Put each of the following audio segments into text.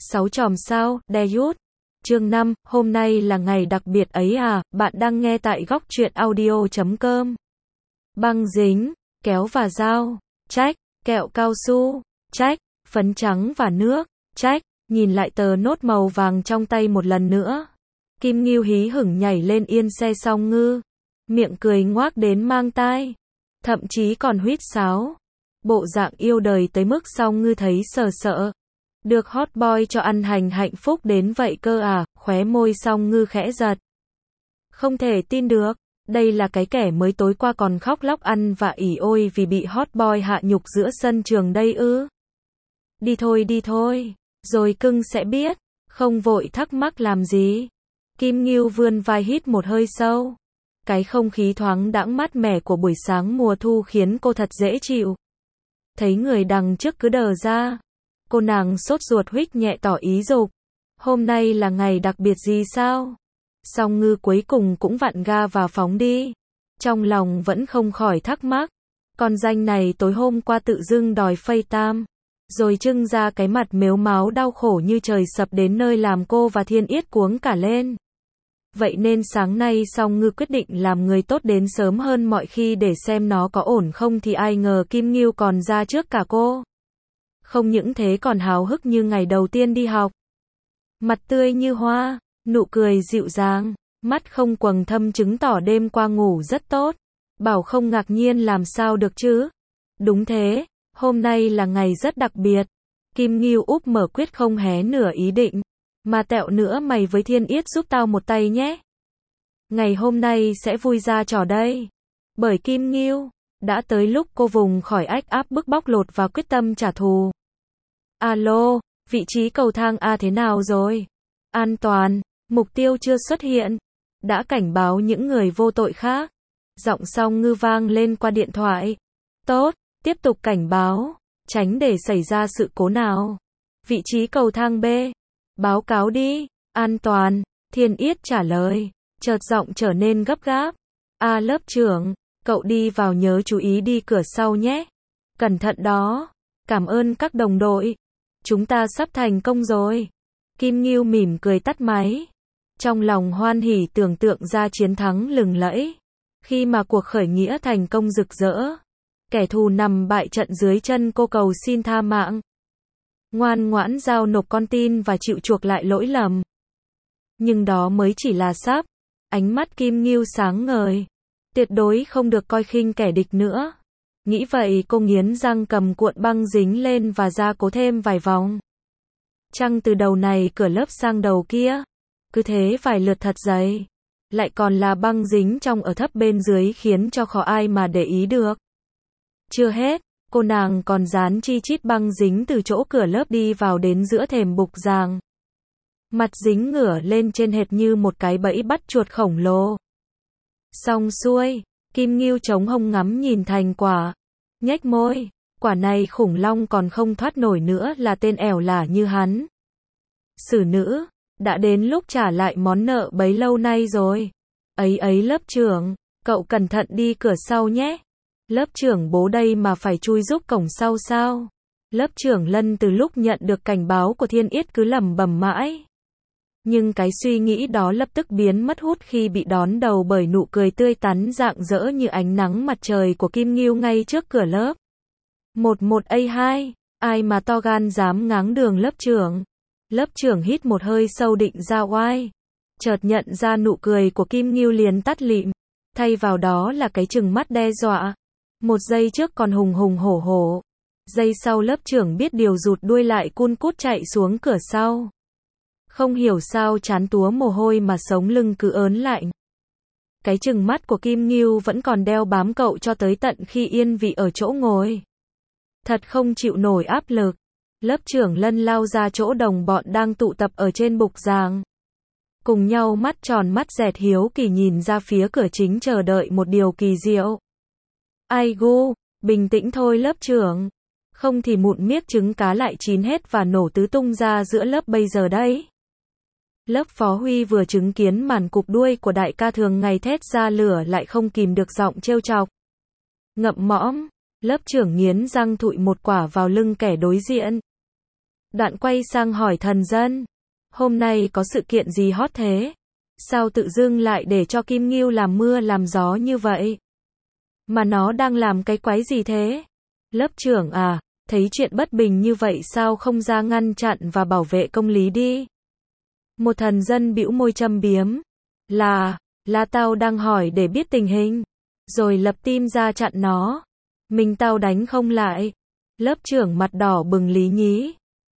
6 chòm sao, Debut. Chương 5, hôm nay là ngày đặc biệt ấy à, bạn đang nghe tại góc truyện audio.com. Băng dính, kéo và dao, check, kẹo cao su, check, phấn trắng và nước, check, nhìn lại tờ nốt màu vàng trong tay một lần nữa. Kim Ngưu hí hửng nhảy lên yên xe Song Ngư, miệng cười ngoác đến mang tai, thậm chí còn huýt sáo. Bộ dạng yêu đời tới mức Song Ngư thấy sợ sợ. Được hot boy cho ăn hành hạnh phúc đến vậy cơ à, khóe môi Song Ngư khẽ giật. Không thể tin được, đây là cái kẻ mới tối qua còn khóc lóc ăn và ỉ ôi vì bị hot boy hạ nhục giữa sân trường đây ư. Đi thôi, rồi cưng sẽ biết, không vội thắc mắc làm gì. Kim Ngưu vươn vai hít một hơi sâu. Cái không khí thoáng đãng mát mẻ của buổi sáng mùa thu khiến cô thật dễ chịu. Thấy người đằng trước cứ đờ ra, cô nàng sốt ruột huých nhẹ tỏ ý dục. Hôm nay là ngày đặc biệt gì sao? Song Ngư cuối cùng cũng vặn ga và phóng đi. Trong lòng vẫn không khỏi thắc mắc. Con danh này tối hôm qua tự dưng đòi FaceTime, rồi trưng ra cái mặt mếu máo đau khổ như trời sập đến nơi làm cô và Thiên Yết cuống cả lên. Vậy nên sáng nay Song Ngư quyết định làm người tốt đến sớm hơn mọi khi để xem nó có ổn không thì ai ngờ Kim Ngưu còn ra trước cả cô. Không những thế còn háo hức như ngày đầu tiên đi học. Mặt tươi như hoa, nụ cười dịu dàng, mắt không quầng thâm chứng tỏ đêm qua ngủ rất tốt. Bảo không ngạc nhiên làm sao được chứ. Đúng thế, hôm nay là ngày rất đặc biệt. Kim Ngưu úp mở quyết không hé nửa ý định. Mà tẹo nữa mày với Thiên Yết giúp tao một tay nhé. Ngày hôm nay sẽ vui ra trò đây. Bởi Kim Ngưu, đã tới lúc cô vùng khỏi ách áp bức bóc lột và quyết tâm trả thù. Alo, vị trí cầu thang A thế nào rồi? An toàn, mục tiêu chưa xuất hiện. Đã cảnh báo những người vô tội khác. Giọng Song Ngư vang lên qua điện thoại. Tốt, tiếp tục cảnh báo, tránh để xảy ra sự cố nào. Vị trí cầu thang B. Báo cáo đi, an toàn, Thiên Yết trả lời, chợt giọng trở nên gấp gáp. Lớp trưởng, cậu đi vào nhớ chú ý đi cửa sau nhé. Cẩn thận đó, cảm ơn các đồng đội. Chúng ta sắp thành công rồi. Kim Ngưu mỉm cười tắt máy. Trong lòng hoan hỉ tưởng tượng ra chiến thắng lừng lẫy. Khi mà cuộc khởi nghĩa thành công rực rỡ. Kẻ thù nằm bại trận dưới chân cô cầu xin tha mạng. Ngoan ngoãn giao nộp con tin và chịu chuộc lại lỗi lầm. Nhưng đó mới chỉ là sắp. Ánh mắt Kim Ngưu sáng ngời. Tuyệt đối không được coi khinh kẻ địch nữa. Nghĩ vậy cô nghiến răng cầm cuộn băng dính lên và ra cố thêm vài vòng. Trăng từ đầu này cửa lớp sang đầu kia. Cứ thế vài lượt thật dày. Lại còn là băng dính trong ở thấp bên dưới khiến cho khó ai mà để ý được. Chưa hết. Cô nàng còn dán chi chít băng dính từ chỗ cửa lớp đi vào đến giữa thềm bục giảng. Mặt dính ngửa lên trên hệt như một cái bẫy bắt chuột khổng lồ. Xong xuôi, Kim Ngưu chống hông ngắm nhìn thành quả. Nhếch môi, quả này khủng long còn không thoát nổi nữa là tên ẻo lả như hắn. Xử nữ, đã đến lúc trả lại món nợ bấy lâu nay rồi. Ấy lớp trưởng, cậu cẩn thận đi cửa sau nhé. Lớp trưởng bố đây mà phải chui giúp cổng sau sao? Lớp trưởng Lân từ lúc nhận được cảnh báo của Thiên Yết cứ lẩm bẩm mãi. Nhưng cái suy nghĩ đó lập tức biến mất hút khi bị đón đầu bởi nụ cười tươi tắn rạng rỡ như ánh nắng mặt trời của Kim Ngưu ngay trước cửa lớp. 11A2, ai mà to gan dám ngáng đường lớp trưởng? Lớp trưởng hít một hơi sâu định ra oai. Chợt nhận ra nụ cười của Kim Ngưu liền tắt lịm. Thay vào đó là cái trừng mắt đe dọa. Một giây trước còn hùng hùng hổ hổ. Giây sau lớp trưởng biết điều rụt đuôi lại cun cút chạy xuống cửa sau. Không hiểu sao chán túa mồ hôi mà sống lưng cứ ớn lạnh. Cái trừng mắt của Kim Ngưu vẫn còn đeo bám cậu cho tới tận khi yên vị ở chỗ ngồi. Thật không chịu nổi áp lực. Lớp trưởng Lân lao ra chỗ đồng bọn đang tụ tập ở trên bục giảng. Cùng nhau mắt tròn mắt dẹt hiếu kỳ nhìn ra phía cửa chính chờ đợi một điều kỳ diệu. Ai gu, bình tĩnh thôi lớp trưởng. Không thì mụn miếc trứng cá lại chín hết và nổ tứ tung ra giữa lớp bây giờ đấy. Lớp Phó Huy vừa chứng kiến màn cụp đuôi của đại ca thường ngày thét ra lửa lại không kìm được giọng trêu chọc. Ngậm mõm, lớp trưởng nghiến răng thụi một quả vào lưng kẻ đối diện. Đoạn quay sang hỏi thần dân. Hôm nay có sự kiện gì hot thế? Sao tự dưng lại để cho Kim Ngưu làm mưa làm gió như vậy? Mà nó đang làm cái quái gì thế? Lớp trưởng à, thấy chuyện bất bình như vậy sao không ra ngăn chặn và bảo vệ công lý đi? Một thần dân bĩu môi châm biếm. Là tao đang hỏi để biết tình hình. Rồi lập tim ra chặn nó. Mình tao đánh không lại. Lớp trưởng mặt đỏ bừng lý nhí.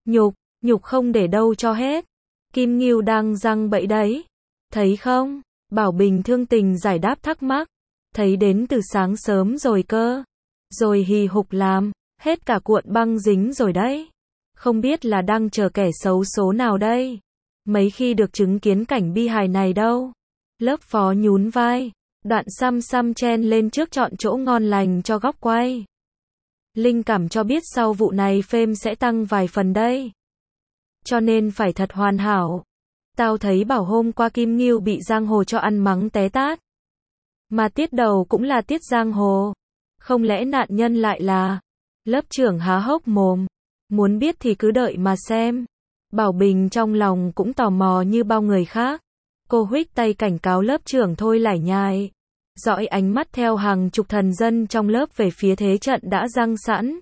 Nhục không để đâu cho hết. Kim Ngưu đang giăng bẫy đấy. Thấy không? Bảo Bình thương tình giải đáp thắc mắc. Thấy đến từ sáng sớm rồi cơ. Rồi hì hục làm. Hết cả cuộn băng dính rồi đấy. Không biết là đang chờ kẻ xấu số nào đây. Mấy khi được chứng kiến cảnh bi hài này đâu. Lớp phó nhún vai. Đoạn xăm chen lên trước chọn chỗ ngon lành cho góc quay. Linh cảm cho biết sau vụ này fame sẽ tăng vài phần đây. Cho nên phải thật hoàn hảo. Tao thấy bảo hôm qua Kim Ngưu bị giang hồ cho ăn mắng té tát. Mà tiết đầu cũng là tiết giang hồ. Không lẽ nạn nhân lại là... Lớp trưởng há hốc mồm. Muốn biết thì cứ đợi mà xem. Bảo Bình trong lòng cũng tò mò như bao người khác. Cô huých tay cảnh cáo lớp trưởng thôi lải nhải. Dõi ánh mắt theo hàng chục thần dân trong lớp về phía thế trận đã giăng sẵn.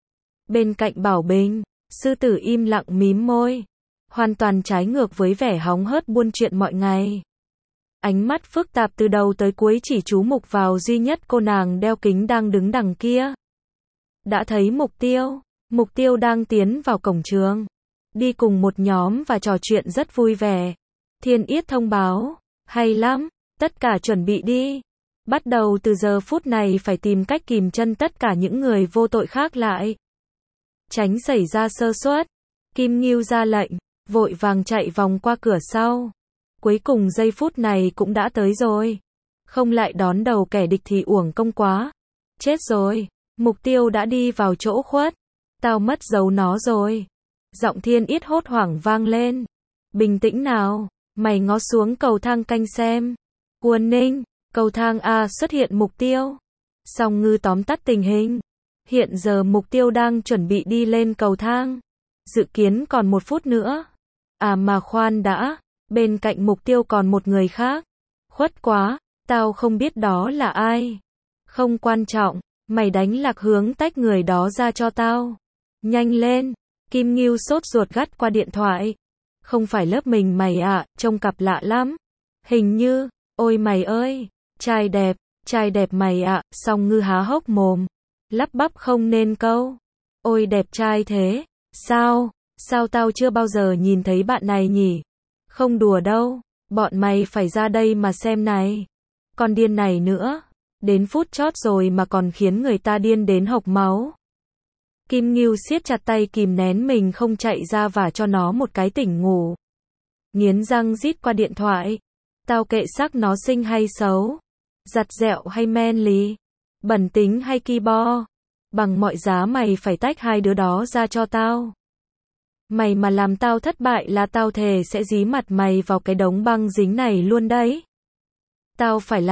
Bên cạnh Bảo Bình, sư tử im lặng mím môi. Hoàn toàn trái ngược với vẻ hóng hớt buôn chuyện mọi ngày. Ánh mắt phức tạp từ đầu tới cuối chỉ chú mục vào duy nhất cô nàng đeo kính đang đứng đằng kia. Đã thấy mục tiêu đang tiến vào cổng trường. Đi cùng một nhóm và trò chuyện rất vui vẻ. Thiên Yết thông báo, hay lắm, tất cả chuẩn bị đi. Bắt đầu từ giờ phút này phải tìm cách kìm chân tất cả những người vô tội khác lại. Tránh xảy ra sơ suất. Kim Ngưu ra lệnh, vội vàng chạy vòng qua cửa sau. Cuối cùng giây phút này cũng đã tới rồi. Không lại đón đầu kẻ địch thì uổng công quá. Chết rồi, mục tiêu đã đi vào chỗ khuất. Tao mất dấu nó rồi. Giọng Thiên Yết hốt hoảng vang lên. Bình tĩnh nào, mày ngó xuống cầu thang canh xem. Quân Ninh, cầu thang A xuất hiện mục tiêu. Song Ngư tóm tắt tình hình. Hiện giờ mục tiêu đang chuẩn bị đi lên cầu thang. Dự kiến còn 1 phút nữa. À mà khoan đã, bên cạnh mục tiêu còn một người khác. Khuất quá, tao không biết đó là ai. Không quan trọng, mày đánh lạc hướng tách người đó ra cho tao. Nhanh lên, Kim Ngưu sốt ruột gắt qua điện thoại. Không phải lớp mình mày ạ, trông cặp lạ lắm. Hình như, ôi mày ơi, trai đẹp mày ạ, Song Ngư há hốc mồm. Lắp bắp không nên câu. Ôi đẹp trai thế, sao tao chưa bao giờ nhìn thấy bạn này nhỉ? Không đùa đâu, bọn mày phải ra đây mà xem này. Con điên này nữa, đến phút chót rồi mà còn khiến người ta điên đến hộc máu. Kim Ngưu siết chặt tay kìm nén mình không chạy ra và cho nó một cái tỉnh ngủ. Nghiến răng rít qua điện thoại. Tao kệ xác nó xinh hay xấu, giặt dẹo hay manly, bẩn tính hay ki bo. Bằng mọi giá mày phải tách hai đứa đó ra cho tao. Mày mà làm tao thất bại là tao thề sẽ dí mặt mày vào cái đống băng dính này luôn đấy. Tao phải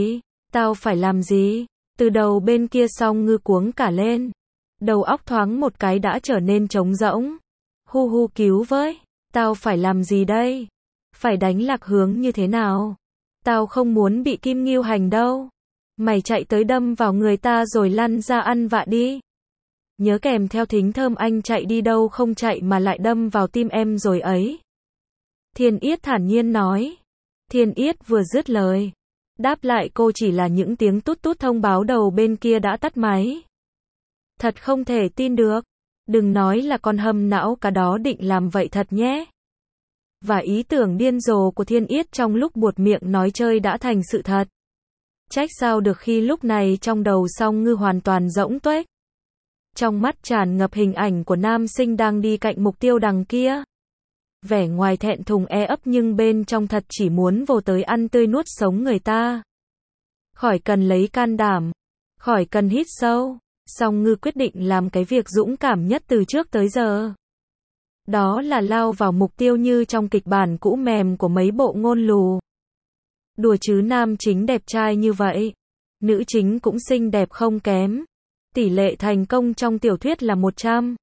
làm gì? Từ đầu bên kia Song Ngư cuống cả lên. Đầu óc thoáng một cái đã trở nên trống rỗng. Hu cứu với, tao phải làm gì đây? Phải đánh lạc hướng như thế nào? Tao không muốn bị Kim Ngưu hành đâu. Mày chạy tới đâm vào người ta rồi lăn ra ăn vạ đi. Nhớ kèm theo thính thơm anh chạy đi đâu không chạy mà lại đâm vào tim em rồi ấy. Thiên Yết thản nhiên nói. Thiên Yết vừa dứt lời. Đáp lại cô chỉ là những tiếng tút tút thông báo đầu bên kia đã tắt máy. Thật không thể tin được. Đừng nói là con hâm não cá đó định làm vậy thật nhé. Và ý tưởng điên rồ của Thiên Yết trong lúc buột miệng nói chơi đã thành sự thật. Trách sao được khi lúc này trong đầu Song Ngư hoàn toàn rỗng tuếch. Trong mắt tràn ngập hình ảnh của nam sinh đang đi cạnh mục tiêu đằng kia. Vẻ ngoài thẹn thùng ấp nhưng bên trong thật chỉ muốn vồ tới ăn tươi nuốt sống người ta. Khỏi cần lấy can đảm, khỏi cần hít sâu, Song Ngư quyết định làm cái việc dũng cảm nhất từ trước tới giờ. Đó là lao vào mục tiêu như trong kịch bản cũ mềm của mấy bộ ngôn lù. Đùa chứ nam chính đẹp trai như vậy, nữ chính cũng xinh đẹp không kém. Tỷ lệ thành công trong tiểu thuyết là 100.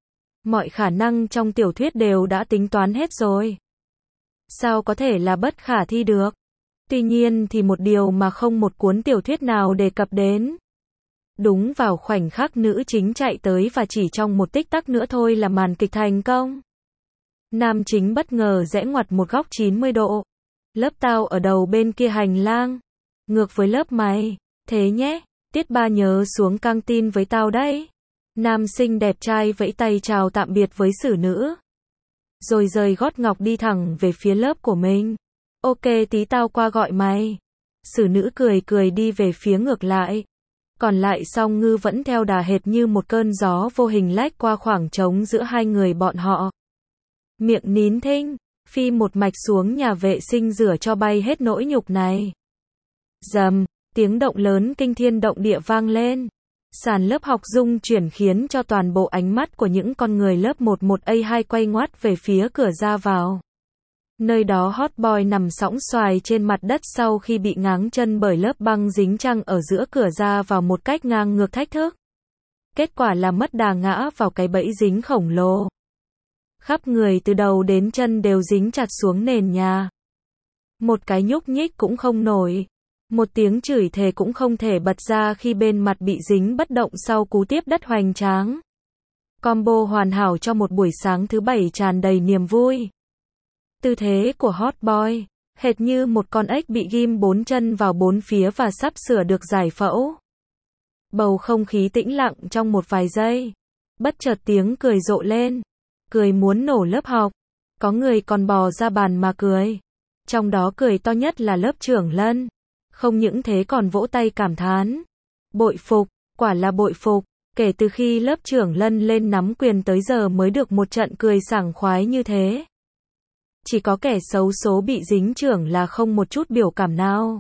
Mọi khả năng trong tiểu thuyết đều đã tính toán hết rồi. Sao có thể là bất khả thi được? Tuy nhiên thì một điều mà không một cuốn tiểu thuyết nào đề cập đến. Đúng vào khoảnh khắc nữ chính chạy tới và chỉ trong một tích tắc nữa thôi là màn kịch thành công. Nam chính bất ngờ rẽ ngoặt một góc 90 độ. Lớp tao ở đầu bên kia hành lang. Ngược với lớp mày. Thế nhé, tiết 3 nhớ xuống căng tin với tao đấy. Nam sinh đẹp trai vẫy tay chào tạm biệt với xử nữ. Rồi rời gót ngọc đi thẳng về phía lớp của mình. Ok, tí tao qua gọi mày. Xử nữ cười cười đi về phía ngược lại. Còn lại Song Ngư vẫn theo đà hệt như một cơn gió vô hình lách qua khoảng trống giữa hai người bọn họ. Miệng nín thinh, phi một mạch xuống nhà vệ sinh rửa cho bay hết nỗi nhục này. Rầm, tiếng động lớn kinh thiên động địa vang lên. Sàn lớp học rung chuyển khiến cho toàn bộ ánh mắt của những con người lớp 11A2 quay ngoắt về phía cửa ra vào. Nơi đó hot boy nằm sõng xoài trên mặt đất sau khi bị ngáng chân bởi lớp băng dính chăng ở giữa cửa ra vào một cách ngang ngược thách thức. Kết quả là mất đà ngã vào cái bẫy dính khổng lồ. Khắp người từ đầu đến chân đều dính chặt xuống nền nhà. Một cái nhúc nhích cũng không nổi. Một tiếng chửi thề cũng không thể bật ra khi bên mặt bị dính bất động sau cú tiếp đất hoành tráng. Combo hoàn hảo cho một buổi sáng thứ bảy tràn đầy niềm vui. Tư thế của hot boy, hệt như một con ếch bị ghim 4 chân vào 4 phía và sắp sửa được giải phẫu. Bầu không khí tĩnh lặng trong một vài giây. Bất chợt tiếng cười rộ lên. Cười muốn nổ lớp học. Có người còn bò ra bàn mà cười. Trong đó cười to nhất là lớp trưởng Lân. Không những thế còn vỗ tay cảm thán. Bội phục, quả là bội phục. Kể từ khi lớp trưởng Lân lên nắm quyền tới giờ mới được một trận cười sảng khoái như thế. Chỉ có kẻ xấu số bị dính trưởng là không một chút biểu cảm nào.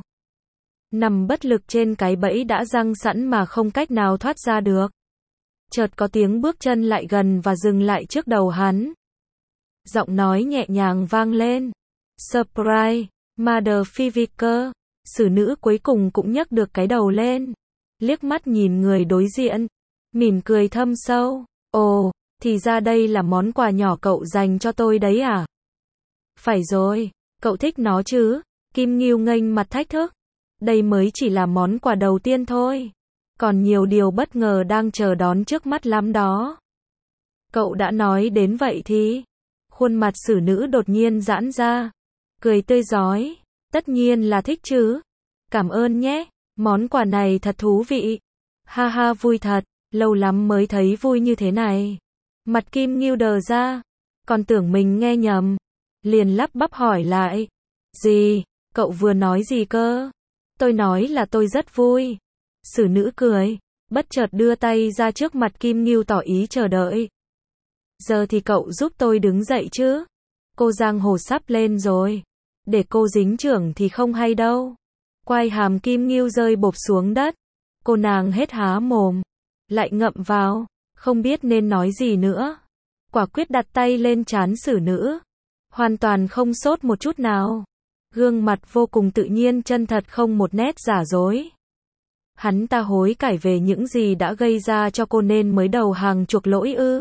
Nằm bất lực trên cái bẫy đã giăng sẵn mà không cách nào thoát ra được. Chợt có tiếng bước chân lại gần và dừng lại trước đầu hắn. Giọng nói nhẹ nhàng vang lên. Surprise, motherfucker. Xử nữ cuối cùng cũng nhấc được cái đầu lên. Liếc mắt nhìn người đối diện. Mỉm cười thâm sâu. Ồ, thì ra đây là món quà nhỏ cậu dành cho tôi đấy à? Phải rồi, cậu thích nó chứ? Kim Ngưu nghênh mặt thách thức. Đây mới chỉ là món quà đầu tiên thôi. Còn nhiều điều bất ngờ đang chờ đón trước mắt lắm đó. Cậu đã nói đến vậy thì. Khuôn mặt xử nữ đột nhiên giãn ra. Cười tươi rói. Tất nhiên là thích chứ. Cảm ơn nhé. Món quà này thật thú vị. Ha ha, vui thật. Lâu lắm mới thấy vui như thế này. Mặt Kim Ngưu đờ ra. Còn tưởng mình nghe nhầm. Liền lắp bắp hỏi lại. Gì? Cậu vừa nói gì cơ? Tôi nói là tôi rất vui. Xử nữ cười. Bất chợt đưa tay ra trước mặt Kim Ngưu tỏ ý chờ đợi. Giờ thì cậu giúp tôi đứng dậy chứ. Cô giang hồ sắp lên rồi. Để cô dính trưởng thì không hay đâu. Quai hàm Kim Ngưu rơi bộp xuống đất. Cô nàng hết há mồm. Lại ngậm vào. Không biết nên nói gì nữa. Quả quyết đặt tay lên trán xử nữ. Hoàn toàn không sốt một chút nào. Gương mặt vô cùng tự nhiên chân thật không một nét giả dối. Hắn ta hối cải về những gì đã gây ra cho cô nên mới đầu hàng chuộc lỗi ư,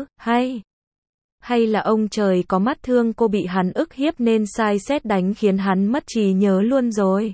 hay là ông trời có mắt thương cô bị hắn ức hiếp nên sai sét đánh khiến hắn mất trí nhớ luôn rồi.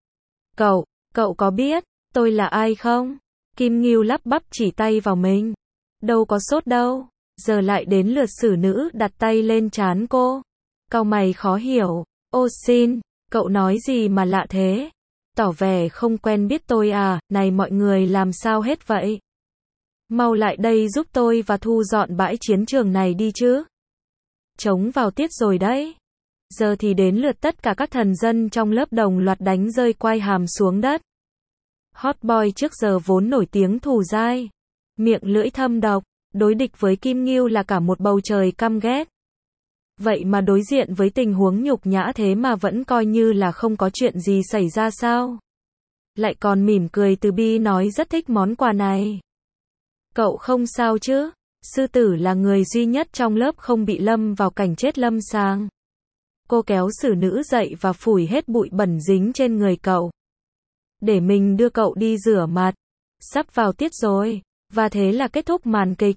Cậu có biết tôi là ai không? Kim Ngưu lắp bắp chỉ tay vào mình. Đâu có sốt đâu. Giờ lại đến lượt xử nữ đặt tay lên trán cô. Cau mày khó hiểu. Ô xin, cậu nói gì mà lạ thế? Tỏ vẻ không quen biết tôi à? Này mọi người làm sao hết vậy? Mau lại đây giúp tôi và thu dọn bãi chiến trường này đi chứ. Trống vào tiết rồi đấy. Giờ thì đến lượt tất cả các thần dân trong lớp đồng loạt đánh rơi quai hàm xuống đất. Hot boy trước giờ vốn nổi tiếng thù dai. Miệng lưỡi thâm độc. Đối địch với Kim Ngưu là cả một bầu trời căm ghét. Vậy mà đối diện với tình huống nhục nhã thế mà vẫn coi như là không có chuyện gì xảy ra sao? Lại còn mỉm cười từ bi nói rất thích món quà này. Cậu không sao chứ? Sư tử là người duy nhất trong lớp không bị lâm vào cảnh chết lâm sàng. Cô kéo xử nữ dậy và phủi hết bụi bẩn dính trên người cậu. Để mình đưa cậu đi rửa mặt. Sắp vào tiết rồi. Và thế là kết thúc màn kịch.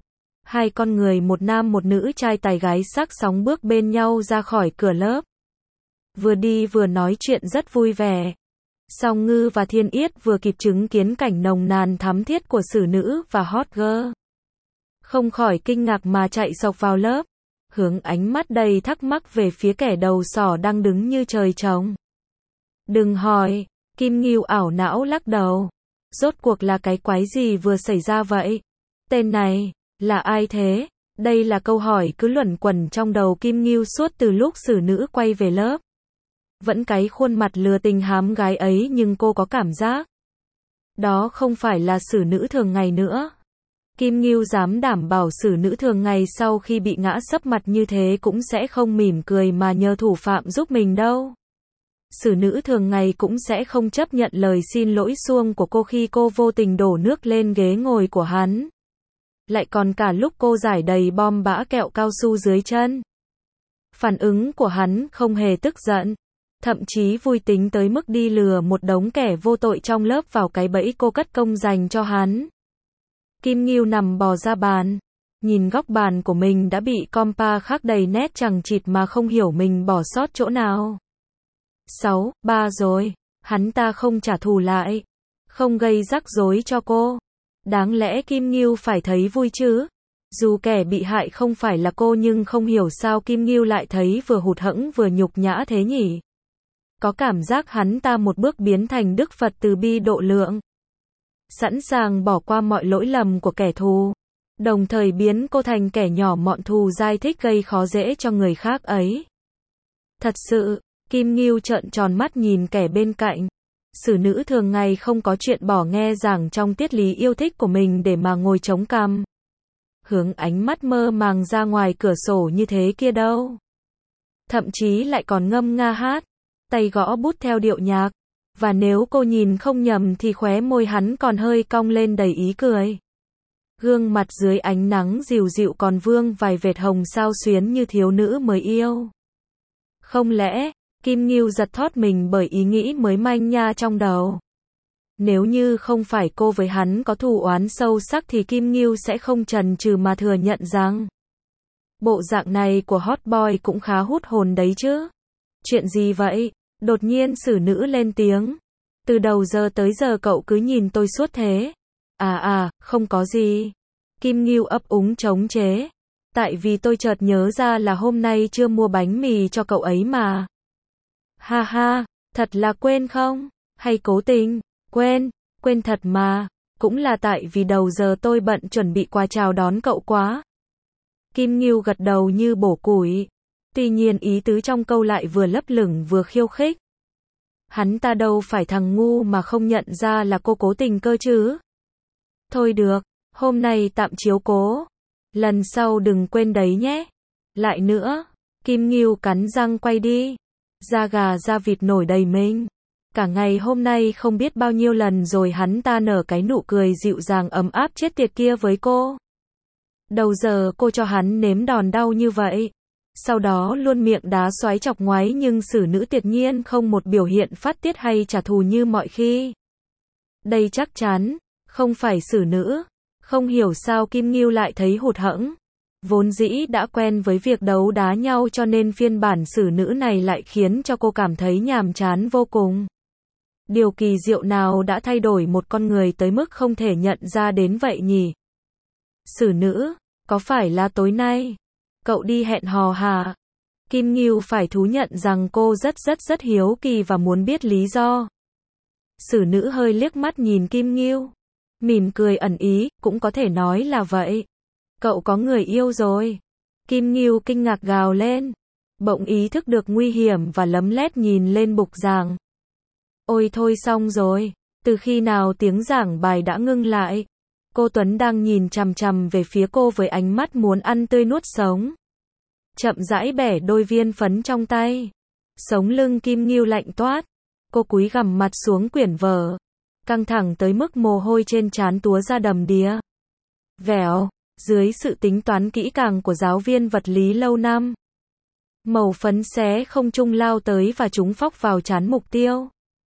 Hai con người một nam một nữ trai tài gái sắc sóng bước bên nhau ra khỏi cửa lớp. Vừa đi vừa nói chuyện rất vui vẻ. Song Ngư và Thiên Yết vừa kịp chứng kiến cảnh nồng nàn thắm thiết của xử nữ và hot girl. Không khỏi kinh ngạc mà chạy sộc vào lớp, hướng ánh mắt đầy thắc mắc về phía kẻ đầu sỏ đang đứng như trời trồng. Đừng hỏi, Kim Ngưu ảo não lắc đầu. Rốt cuộc là cái quái gì vừa xảy ra vậy? Tên này, là ai thế? Đây là câu hỏi cứ luẩn quẩn trong đầu Kim Ngưu suốt từ lúc xử nữ quay về lớp. Vẫn cái khuôn mặt lừa tình hám gái ấy nhưng cô có cảm giác đó không phải là xử nữ thường ngày nữa. Kim Ngưu dám đảm bảo xử nữ thường ngày sau khi bị ngã sấp mặt như thế cũng sẽ không mỉm cười mà nhờ thủ phạm giúp mình đâu. Xử nữ thường ngày cũng sẽ không chấp nhận lời xin lỗi suông của cô khi cô vô tình đổ nước lên ghế ngồi của hắn. Lại còn cả lúc cô giải đầy bom bã kẹo cao su dưới chân. Phản ứng của hắn không hề tức giận, thậm chí vui tính tới mức đi lừa một đống kẻ vô tội trong lớp vào cái bẫy cô cất công dành cho hắn. Kim Ngưu nằm bò ra bàn, nhìn góc bàn của mình đã bị compa khắc đầy nét chằng chịt mà không hiểu mình bỏ sót chỗ nào. 6-3 rồi, hắn ta không trả thù lại, không gây rắc rối cho cô. Đáng lẽ Kim Ngưu phải thấy vui chứ? Dù kẻ bị hại không phải là cô nhưng không hiểu sao Kim Ngưu lại thấy vừa hụt hẫng vừa nhục nhã thế nhỉ? Có cảm giác hắn ta một bước biến thành Đức Phật từ bi độ lượng, sẵn sàng bỏ qua mọi lỗi lầm của kẻ thù, đồng thời biến cô thành kẻ nhỏ mọn thù dai thích gây khó dễ cho người khác ấy. Thật sự, Kim Ngưu trợn tròn mắt nhìn kẻ bên cạnh. Xử nữ thường ngày không có chuyện bỏ nghe giảng trong tiết lý yêu thích của mình để mà ngồi chống cằm, hướng ánh mắt mơ màng ra ngoài cửa sổ như thế kia đâu. Thậm chí lại còn ngâm nga hát, tay gõ bút theo điệu nhạc. Và nếu cô nhìn không nhầm thì khóe môi hắn còn hơi cong lên đầy ý cười. Gương mặt dưới ánh nắng dịu dịu còn vương vài vệt hồng sao xuyến như thiếu nữ mới yêu. Không lẽ, Kim Ngưu giật thót mình bởi ý nghĩ mới manh nha trong đầu. Nếu như không phải cô với hắn có thù oán sâu sắc thì Kim Ngưu sẽ không chần chừ mà thừa nhận rằng bộ dạng này của hot boy cũng khá hút hồn đấy chứ. Chuyện gì vậy? Đột nhiên xử nữ lên tiếng. Từ đầu giờ tới giờ cậu cứ nhìn tôi suốt thế. Không có gì. Kim Ngưu ấp úng chống chế. Tại vì tôi chợt nhớ ra là hôm nay chưa mua bánh mì cho cậu ấy mà. Ha ha, thật là quên không? Hay cố tình? Quên thật mà. Cũng là tại vì đầu giờ tôi bận chuẩn bị quà chào đón cậu quá. Kim Ngưu gật đầu như bổ củi. Tuy nhiên ý tứ trong câu lại vừa lấp lửng vừa khiêu khích. Hắn ta đâu phải thằng ngu mà không nhận ra là cô cố tình cơ chứ. Thôi được, hôm nay tạm chiếu cố. Lần sau đừng quên đấy nhé. Lại nữa, Kim Ngưu cắn răng quay đi. Da gà da vịt nổi đầy mình. Cả ngày hôm nay không biết bao nhiêu lần rồi hắn ta nở cái nụ cười dịu dàng ấm áp chết tiệt kia với cô. Đầu giờ cô cho hắn nếm đòn đau như vậy. Sau đó luôn miệng đá xoáy chọc ngoáy nhưng xử nữ tuyệt nhiên không một biểu hiện phát tiết hay trả thù như mọi khi. Đây chắc chắn không phải xử nữ. Không hiểu sao Kim Ngưu lại thấy hụt hẫng. Vốn dĩ đã quen với việc đấu đá nhau cho nên phiên bản xử nữ này lại khiến cho cô cảm thấy nhàm chán vô cùng. Điều kỳ diệu nào đã thay đổi một con người tới mức không thể nhận ra đến vậy nhỉ? Xử nữ, có phải là tối nay cậu đi hẹn hò hả? Kim Ngưu phải thú nhận rằng cô rất hiếu kỳ và muốn biết lý do. Xử nữ hơi liếc mắt nhìn Kim Ngưu, mỉm cười ẩn ý, cũng có thể nói là vậy. Cậu có người yêu rồi. Kim Ngưu kinh ngạc gào lên, bỗng ý thức được nguy hiểm và lấm lét nhìn lên bục giảng. Ôi thôi xong rồi, từ khi nào tiếng giảng bài đã ngưng lại? Cô Tuấn đang nhìn chằm chằm về phía cô với ánh mắt muốn ăn tươi nuốt sống. Chậm rãi bẻ đôi viên phấn trong tay. Sống lưng Kim Ngưu lạnh toát. Cô cúi gằm mặt xuống quyển vở. Căng thẳng tới mức mồ hôi trên trán túa ra đầm đìa. Vẻo, dưới sự tính toán kỹ càng của giáo viên vật lý lâu năm. Màu phấn xé không trung lao tới và trúng phóc vào trán mục tiêu.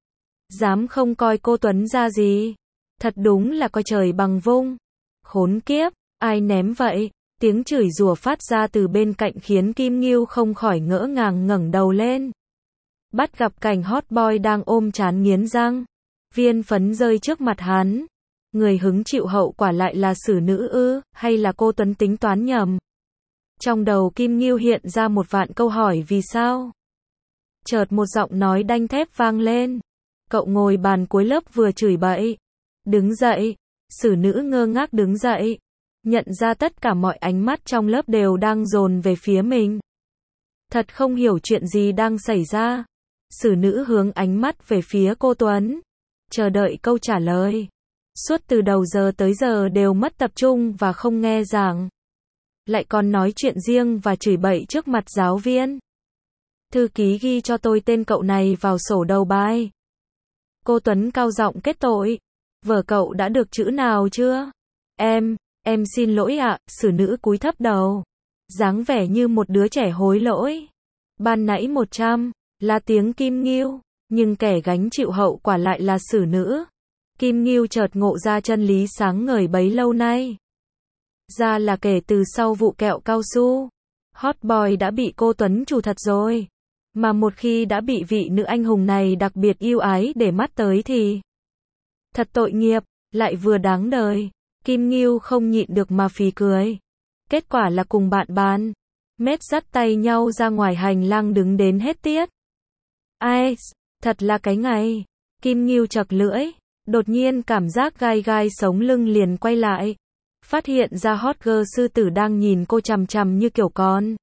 Dám không coi cô Tuấn ra gì. Thật đúng là coi trời bằng vung. Khốn kiếp, ai ném vậy? Tiếng chửi rủa phát ra từ bên cạnh khiến Kim Ngưu không khỏi ngỡ ngàng ngẩng đầu lên. Bắt gặp cảnh hot boy đang ôm trán nghiến răng. Viên phấn rơi trước mặt hắn. Người hứng chịu hậu quả lại là xử nữ ư, hay là cô Tuấn tính toán nhầm? Trong đầu Kim Ngưu hiện ra một vạn câu hỏi vì sao? Chợt một giọng nói đanh thép vang lên. Cậu ngồi bàn cuối lớp vừa chửi bậy. Đứng dậy. Xử nữ ngơ ngác đứng dậy. Nhận ra tất cả mọi ánh mắt trong lớp đều đang dồn về phía mình. Thật không hiểu chuyện gì đang xảy ra. Xử nữ hướng ánh mắt về phía cô Tuấn. Chờ đợi câu trả lời. Suốt từ đầu giờ tới giờ đều mất tập trung và không nghe giảng. Lại còn nói chuyện riêng và chửi bậy trước mặt giáo viên. Thư ký ghi cho tôi tên cậu này vào sổ đầu bài. Cô Tuấn cao giọng kết tội. Vở cậu đã được chữ nào chưa? Em xin lỗi ạ, xử nữ cúi thấp đầu. Dáng vẻ như một đứa trẻ hối lỗi. Ban nãy 100, là tiếng Kim Ngưu, nhưng kẻ gánh chịu hậu quả lại là xử nữ. Kim Ngưu chợt ngộ ra chân lý sáng ngời bấy lâu nay. Ra là kể từ sau vụ kẹo cao su, hot boy đã bị cô Tuấn trù thật rồi. Mà một khi đã bị vị nữ anh hùng này đặc biệt yêu ái để mắt tới thì thật tội nghiệp, lại vừa đáng đời. Kim Ngưu không nhịn được mà phì cười. Kết quả là cùng bạn bàn mét dắt tay nhau ra ngoài hành lang đứng đến hết tiết. Ai, thật là cái ngày. Kim Ngưu chật lưỡi, đột nhiên cảm giác gai gai sống lưng liền quay lại. Phát hiện ra hot girl sư tử đang nhìn cô chằm chằm như kiểu con.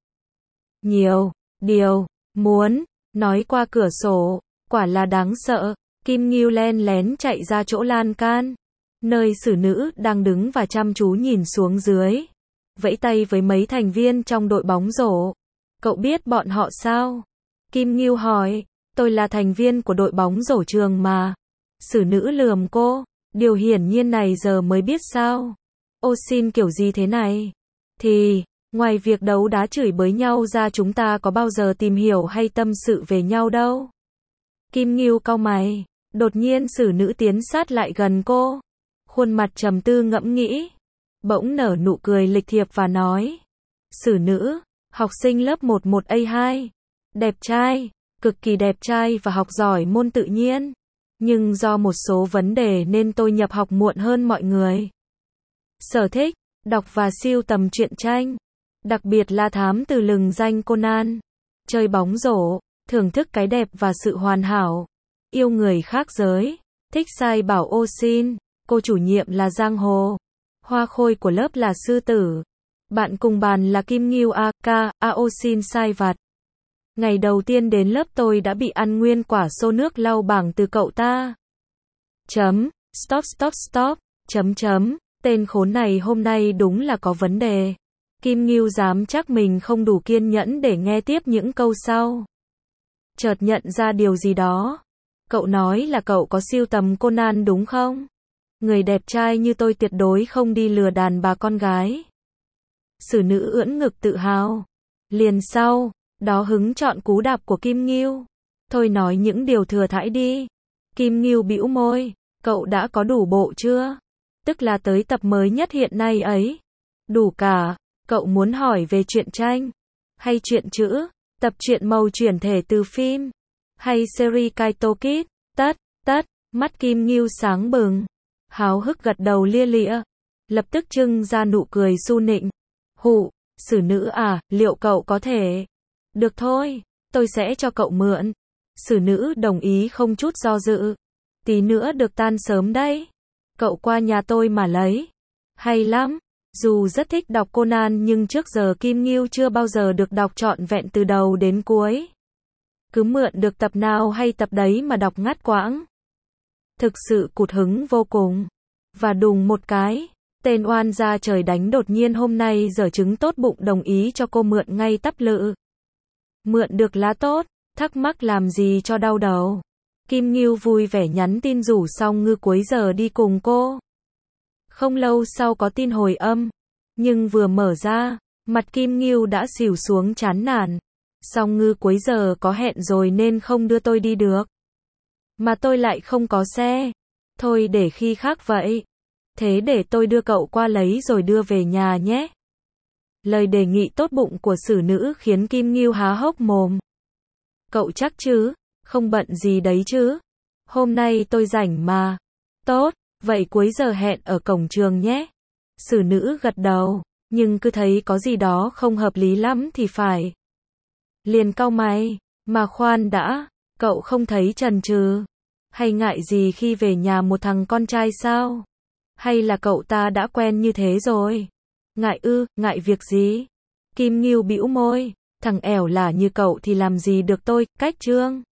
Nhiều điều muốn nói qua cửa sổ, quả là đáng sợ. Kim Ngưu len lén chạy ra chỗ lan can, nơi xử nữ đang đứng và chăm chú nhìn xuống dưới. Vẫy tay với mấy thành viên trong đội bóng rổ. Cậu biết bọn họ sao? Kim Ngưu hỏi. Tôi là thành viên của đội bóng rổ trường mà. Xử nữ lườm cô. Điều hiển nhiên này giờ mới biết sao? Ô xin kiểu gì thế này? Thì, ngoài việc đấu đá chửi bới nhau ra chúng ta có bao giờ tìm hiểu hay tâm sự về nhau đâu. Kim Ngưu cau mày. Đột nhiên xử nữ tiến sát lại gần cô. Khuôn mặt trầm tư ngẫm nghĩ. Bỗng nở nụ cười lịch thiệp và nói. Xử nữ, học sinh lớp 11A2. Đẹp trai, cực kỳ đẹp trai và học giỏi môn tự nhiên. Nhưng do một số vấn đề nên tôi nhập học muộn hơn mọi người. Sở thích, đọc và sưu tầm truyện tranh. Đặc biệt là thám tử lừng danh Conan. Chơi bóng rổ, thưởng thức cái đẹp và sự hoàn hảo. Yêu người khác giới, thích sai bảo ô xin. Cô chủ nhiệm là giang hồ. Hoa khôi của lớp là sư tử. Bạn cùng bàn là Kim Ngưu AO xin sai vặt. Ngày đầu tiên đến lớp tôi đã bị ăn nguyên quả xô nước lau bảng từ cậu ta. Stop. Tên khốn này hôm nay đúng là có vấn đề. Kim Ngưu dám chắc mình không đủ kiên nhẫn để nghe tiếp những câu sau. Chợt nhận ra điều gì đó. Cậu nói là cậu có sưu tầm Conan đúng không? Người đẹp trai như tôi tuyệt đối không đi lừa đàn bà con gái. Xử nữ ưỡn ngực tự hào. Liền sau đó hứng chọn cú đạp của Kim Ngưu. Thôi nói những điều thừa thãi đi. Kim Ngưu bĩu môi. Cậu đã có đủ bộ chưa? Tức là tới tập mới nhất hiện nay ấy. Đủ cả. Cậu muốn hỏi về truyện tranh? Hay truyện chữ? Tập truyện màu chuyển thể từ phim? Hay series Kaito Kid? Tất. Mắt Kim Ngưu sáng bừng. Háo hức gật đầu lia lịa. Lập tức trưng ra nụ cười su nịnh. Xử nữ à, liệu cậu có thể? Được thôi, tôi sẽ cho cậu mượn. Xử nữ đồng ý không chút do dự. Tí nữa được tan sớm đấy. Cậu qua nhà tôi mà lấy. Hay lắm. Dù rất thích đọc Conan nhưng trước giờ Kim Ngưu chưa bao giờ được đọc trọn vẹn từ đầu đến cuối. Cứ mượn được tập nào hay tập đấy mà đọc ngắt quãng. Thực sự cụt hứng vô cùng. Và đùng một cái, tên oan gia trời đánh đột nhiên hôm nay giở trứng tốt bụng đồng ý cho cô mượn ngay tắp lự. Mượn được lá tốt, thắc mắc làm gì cho đau đầu. Kim Ngưu vui vẻ nhắn tin rủ Song Ngư cuối giờ đi cùng cô. Không lâu sau có tin hồi âm, nhưng vừa mở ra, mặt Kim Ngưu đã xỉu xuống chán nản. Song Ngư cuối giờ có hẹn rồi nên không đưa tôi đi được. Mà tôi lại không có xe. Thôi để khi khác vậy. Thế để tôi đưa cậu qua lấy rồi đưa về nhà nhé. Lời đề nghị tốt bụng của xử nữ khiến Kim Ngưu há hốc mồm. Cậu chắc chứ? Không bận gì đấy chứ? Hôm nay tôi rảnh mà. Tốt, vậy cuối giờ hẹn ở cổng trường nhé. Xử nữ gật đầu, nhưng cứ thấy có gì đó không hợp lý lắm thì phải. Liền cau mày, mà khoan đã, cậu không thấy chần chừ hay ngại gì khi về nhà một thằng con trai sao? Hay là cậu ta đã quen như thế rồi? Ngại ư, ngại việc gì? Kim Ngưu bĩu môi, thằng ẻo lả như cậu thì làm gì được tôi, cách Trương.